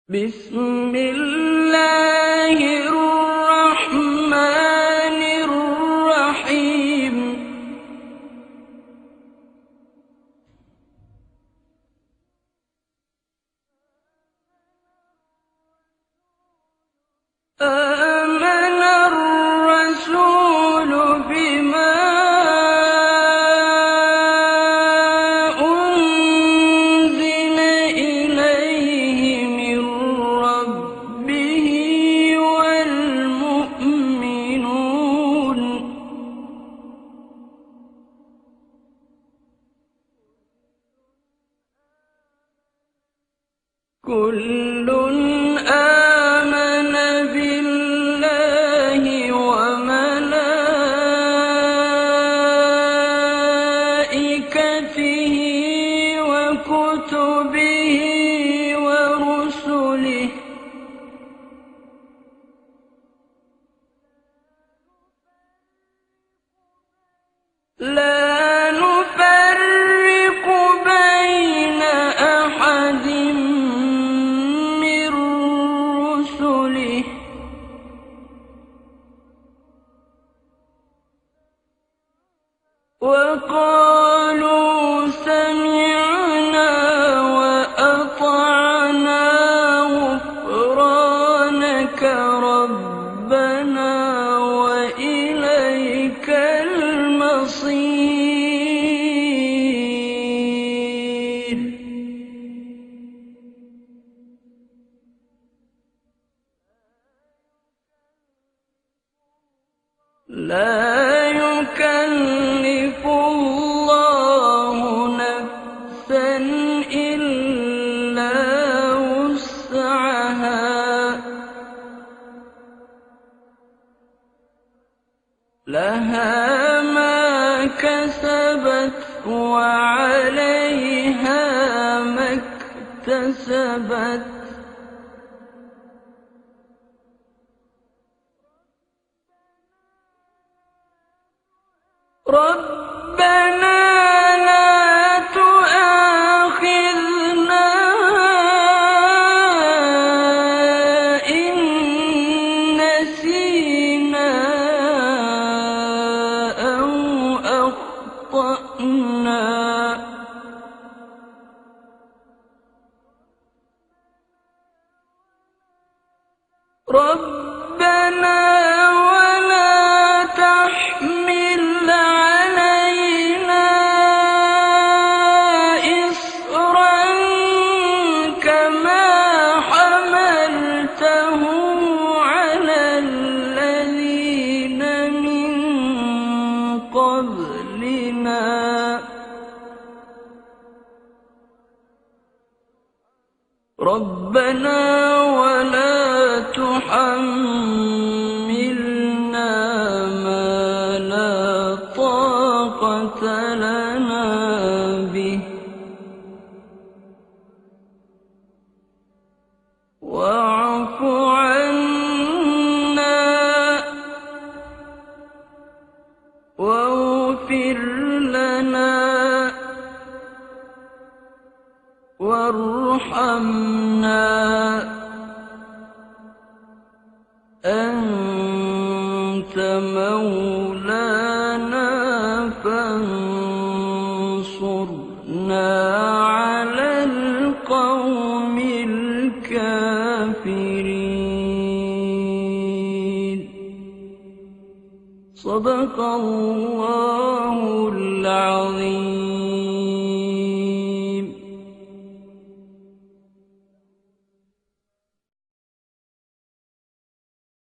بسم الله الرحمن الرحيم. آمن الرسول بما أنزل إليه من ربه والمؤمنون كل آمن بالله وملائكته وكتبه ورسله لا نفرق بين أحد من رسله وقالوا سمعنا وأطعنا غفرانك ربنا وإليك المصير. لا يكلف الله نفسا إلا وسعها لها ما كسبت وعليها ما اكتسبت ربنا لا تؤاخذنا إن نسينا أو أخطأنا ربنا ولا تحمل علينا إصرا كما حملته على الذين من قبلنا ربنا ولا تحملنا ما لا طاقة لنا به واعف عنا واغفر لنا وارحمنا أنت مولانا فانصرنا على القوم الكافرين. صدق الله